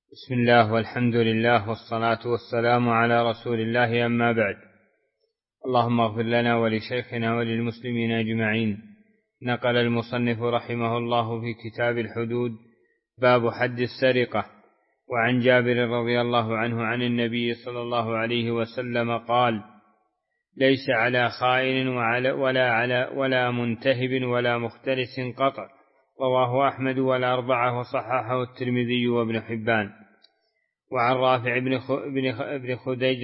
بسم الله والحمد لله والصلاة والسلام على رسول الله، أما بعد. اللهم اغفر لنا ولشيخنا وللمسلمين أجمعين. نقل المصنف رحمه الله في كتاب الحدود باب حد السرقة. وعن جابر رضي الله عنه عن النبي صلى الله عليه وسلم قال: ليس على خائن ولا منتهب ولا مختلس قطع. رواه أحمد والأربعة وصححه الترمذي وابن حبان. وعن رافع بن خديج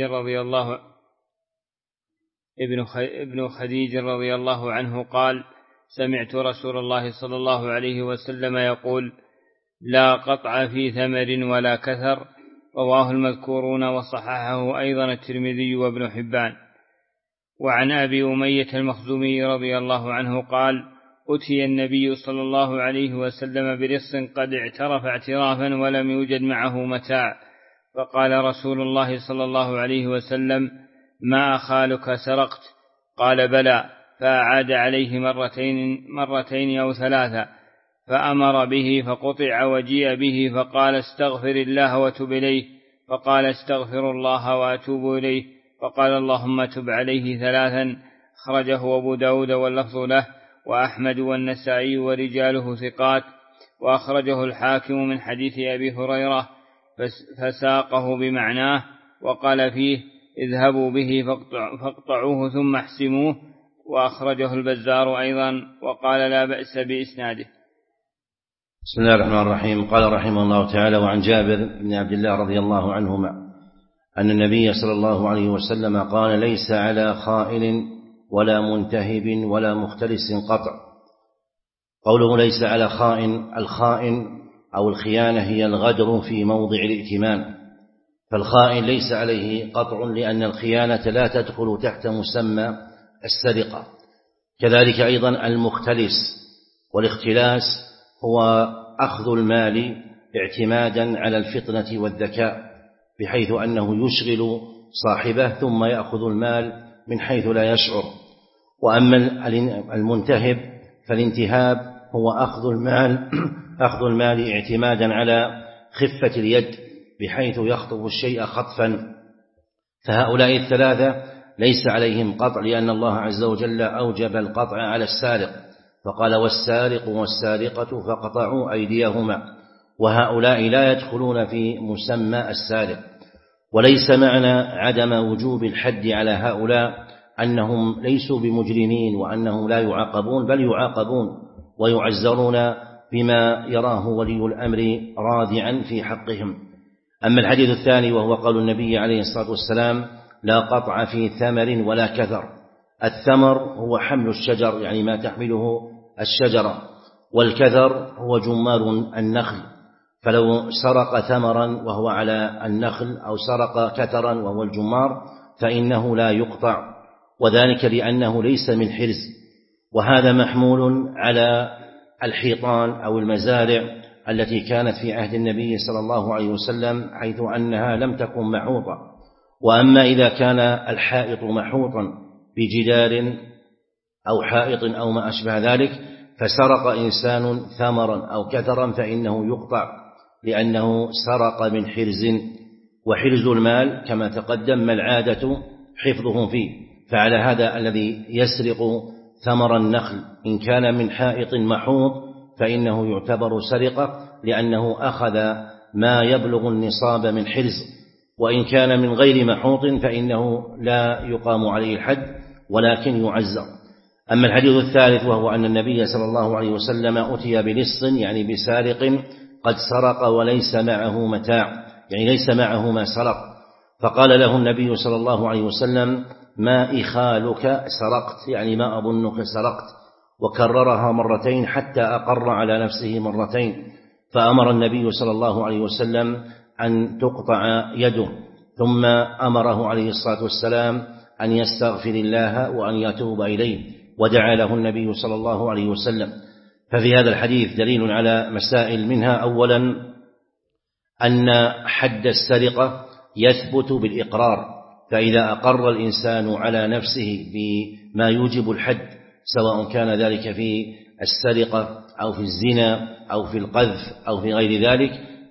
ابن خديج رضي الله عنه قال: سمعت رسول الله صلى الله عليه وسلم يقول: لا قطع في ثمر ولا كثر. رواه المذكورون وصححه أيضا الترمذي وابن حبان. وعن أبي أمية المخزومي رضي الله عنه قال: أتي النبي صلى الله عليه وسلم برص قد اعترف اعترافا ولم يوجد معه متاع، فقال رسول الله صلى الله عليه وسلم: ما أخالك سرقت؟ قال: بلى. فأعاد عليه مرتين أو ثلاثة، فأمر به فقطع وجيء به، فقال: استغفر الله وتب إليه. فقال: استغفر الله وأتوب إليه. فقال: اللهم تب عليه ثلاثا. أخرجه أبو داود واللفظ له، وأحمد والنسائي ورجاله ثقات. وأخرجه الحاكم من حديث أبي هريرة فساقه بمعناه، وقال فيه: اذهبوا به فاقطعوه ثم احسموه. وأخرجه البزار أيضا وقال: لا بأس بإسناده. بسم الله الرحمن الرحيم. قال رحمه الله تعالى: وعن جابر بن عبد الله رضي الله عنهما أن النبي صلى الله عليه وسلم قال: ليس على خائن ولا منتهب ولا مختلس قطع. قوله ليس على خائن، الخائن أو الخيانة هي الغدر في موضع الائتمان، فالخائن ليس عليه قطع، لأن الخيانة لا تدخل تحت مسمى السرقة. كذلك أيضا المختلس، والاختلاس هو أخذ المال اعتمادا على الفطنة والذكاء، بحيث أنه يشغل صاحبه ثم يأخذ المال من حيث لا يشعر. وأما المنتهب فالانتهاب هو أخذ المال اعتمادا على خفة اليد، بحيث يخطف الشيء خطفا. فهؤلاء الثلاثة ليس عليهم قطع، لأن الله عز وجل أوجب القطع على السارق، فقال: والسارق والسارقة فقطعوا أيديهما. وهؤلاء لا يدخلون في مسمى السارق. وليس معنى عدم وجوب الحد على هؤلاء أنهم ليسوا بمجرمين وأنهم لا يعاقبون، بل يعاقبون ويعزرون بما يراه ولي الأمر رادعا في حقهم. أما الحديث الثاني وهو قول النبي عليه الصلاة والسلام: لا قطع في ثمر ولا كثر. الثمر هو حمل الشجر، يعني ما تحمله الشجرة، والكثر هو جمار النخل. فلو سرق ثمرا وهو على النخل أو سرق كثرا وهو الجمار فإنه لا يقطع، وذلك لأنه ليس من حرز. وهذا محمول على الحيطان أو المزارع التي كانت في عهد النبي صلى الله عليه وسلم، حيث أنها لم تكن محوطة. وأما إذا كان الحائط محوطا بجدار أو حائط أو ما أشبه ذلك، فسرق إنسان ثمرا أو كثرا فإنه يقطع، لأنه سرق من حرز. وحرز المال كما تقدم ما العادة حفظه فيه. فعلى هذا الذي يسرق ثمر النخل إن كان من حائط محوط فإنه يعتبر سرقة، لأنه أخذ ما يبلغ النصاب من حرز. وإن كان من غير محوط فإنه لا يقام عليه الحد ولكن يعزر. أما الحديث الثالث وهو أن النبي صلى الله عليه وسلم أتي بلص، يعني بسارق قد سرق وليس معه متاع، يعني ليس معه ما سرق، فقال له النبي صلى الله عليه وسلم: ما إخالك سرقت، يعني ما أظنك سرقت. وكررها مرتين حتى أقر على نفسه مرتين، فأمر النبي صلى الله عليه وسلم أن تقطع يده، ثم أمره عليه الصلاة والسلام أن يستغفر الله وأن يتوب إليه، ودعا له النبي صلى الله عليه وسلم. ففي هذا الحديث دليل على مسائل، منها أولا أن حد السرقة يثبت بالإقرار، فإذا أقر الإنسان على نفسه بما يوجب الحد، سواء كان ذلك في السرقة أو في الزنا أو في القذف أو في غير ذلك،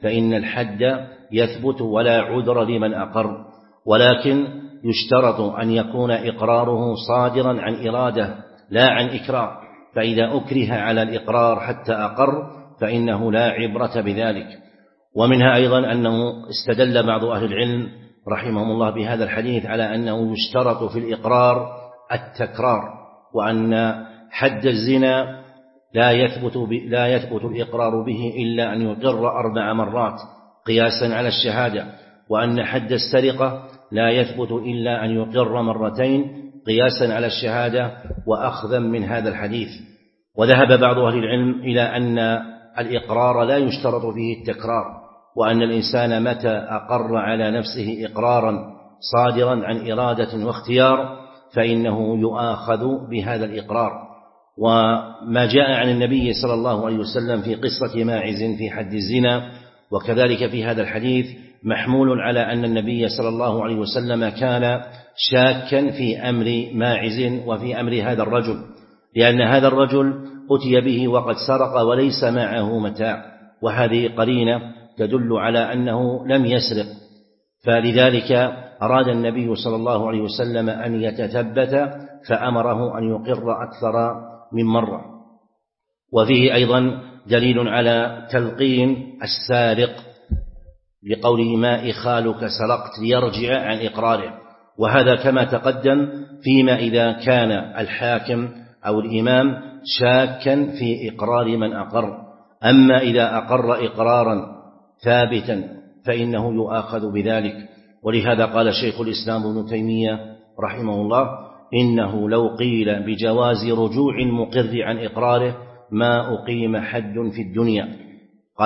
فإن الحد يثبت ولا عذر لمن أقر، ولكن يشترط أن يكون إقراره صادرا عن إرادة لا عن إكراه، فإذا أكره على الإقرار حتى أقر فإنه لا عبرة بذلك. ومنها أيضا أنه استدل بعض أهل العلم رحمهم الله بهذا الحديث على أنه يشترط في الإقرار التكرار، وأن حد الزنا لا يثبت الإقرار به إلا أن يقر 4 مرات قياسا على الشهادة، وأن حد السرقة لا يثبت إلا أن يقر 2 مرات قياسا على الشهادة وأخذا من هذا الحديث. وذهب بعض أهل العلم إلى أن الإقرار لا يشترط فيه التكرار، وأن الإنسان متى أقر على نفسه إقرارا صادرا عن إرادة واختيار فإنه يؤاخذ بهذا الإقرار. وما جاء عن النبي صلى الله عليه وسلم في قصة ماعز في حد الزنا وكذلك في هذا الحديث محمول على أن النبي صلى الله عليه وسلم كان شاكا في أمر ماعز وفي أمر هذا الرجل، لأن هذا الرجل أتي به وقد سرق وليس معه متاع، وهذه قرينة تدل على أنه لم يسرق، فلذلك أراد النبي صلى الله عليه وسلم أن يتثبت فأمره أن يقر أكثر من مرة. وفيه أيضا دليل على تلقين السارق لقوله ما إخالك سرقت ليرجع عن إقراره، وهذا كما تقدم فيما إذا كان الحاكم أو الإمام شاكا في إقرار من أقر. أما إذا أقر إقرارا ثابتا فإنه يؤاخذ بذلك. ولهذا قال شيخ الإسلام ابن تيمية رحمه الله إنه لو قيل بجواز رجوع المقر عن إقراره ما أقيم حد في الدنيا. قال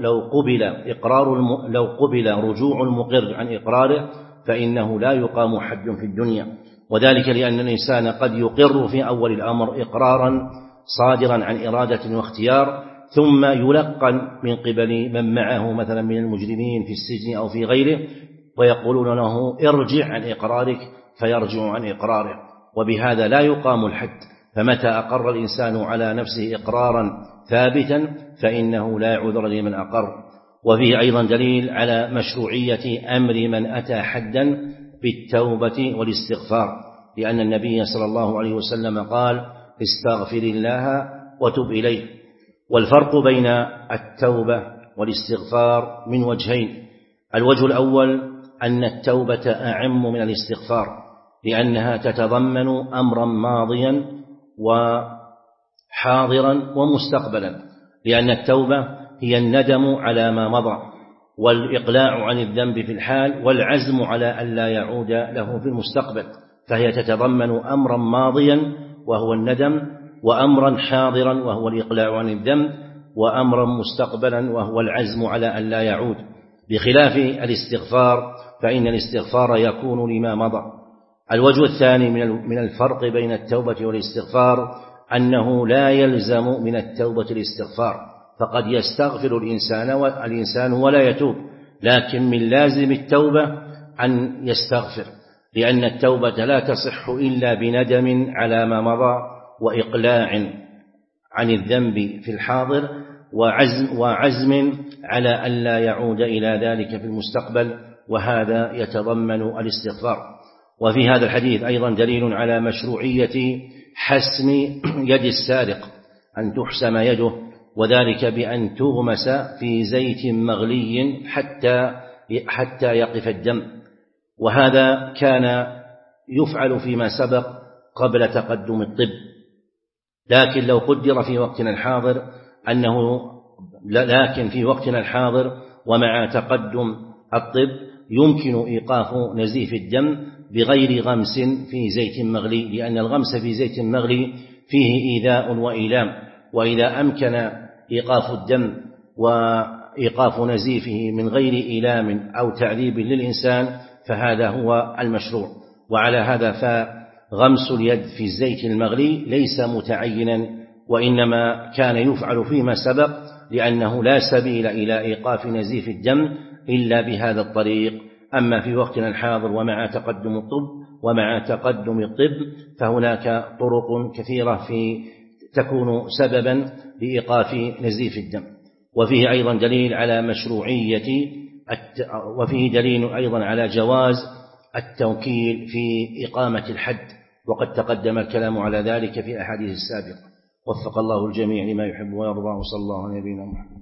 لو قبل رجوع المقر عن إقراره فإنه لا يقام حد في الدنيا، وذلك لأن الإنسان قد يقر في أول الأمر إقرارا صادرا عن إرادة واختيار، ثم يلقن من قبل من معه مثلا من المجرمين في السجن أو في غيره ويقولون له ارجع عن إقرارك فيرجع عن إقراره، وبهذا لا يقام الحد. فمتى أقر الإنسان على نفسه إقرارا ثابتا فإنه لا عذر لمن أقر. وفيه أيضا دليل على مشروعية أمر من أتى حدا بالتوبة والاستغفار، لأن النبي صلى الله عليه وسلم قال استغفر الله وتب إليه. والفرق بين التوبة والاستغفار من وجهين: الوجه الأول أن التوبة أعم من الاستغفار، لأنها تتضمن أمرا ماضيا وحاضرا ومستقبلا، لأن التوبة هي الندم على ما مضى والإقلاع عن الذنب في الحال والعزم على ألا يعود له في المستقبل، فهي تتضمن أمرا ماضيا وهو الندم، وأمرا حاضرا وهو الإقلاع عن الذنب، وأمرا مستقبلا وهو العزم على ألا يعود، بخلاف الاستغفار فإن الاستغفار يكون لما مضى. الوجه الثاني من الفرق بين التوبة والاستغفار أنه لا يلزم من التوبة الاستغفار، فقد يستغفر الإنسان ولا يتوب، لكن من لازم التوبة أن يستغفر، لأن التوبة لا تصح إلا بندم على ما مضى وإقلاع عن الذنب في الحاضر وعزم على ألا يعود إلى ذلك في المستقبل، وهذا يتضمن الاستغفار. وفي هذا الحديث أيضا دليل على مشروعية حسم يد السارق، أن تحسم يده، وذلك بأن تغمس في زيت مغلي حتى يقف الدم، وهذا كان يفعل فيما سبق قبل تقدم الطب، لكن لو قدر في وقتنا الحاضر لكن في وقتنا الحاضر ومع تقدم الطب يمكن إيقاف نزيف الدم بغير غمس في زيت مغلي، لأن الغمس في زيت مغلي فيه إيذاء وإيلام، وإذا أمكن إيقاف الدم وإيقاف نزيفه من غير إيلام أو تعذيب للإنسان فهذا هو المشروع. وعلى هذا فغمس اليد في الزيت المغلي ليس متعينا، وإنما كان يفعل فيما سبق، لأنه لا سبيل إلى إيقاف نزيف الدم إلا بهذا الطريق. أما في وقتنا الحاضر ومع تقدم الطب فهناك طرق كثيرة تكون سببا لإيقاف نزيف الدم. وفيه أيضا دليل على مشروعية وفيه دليل أيضا على جواز التوكيل في إقامة الحد، وقد تقدم الكلام على ذلك في الأحاديث السابقة. وفق الله الجميع لما يحب ويرضى، وصلى الله على نبينا محمد.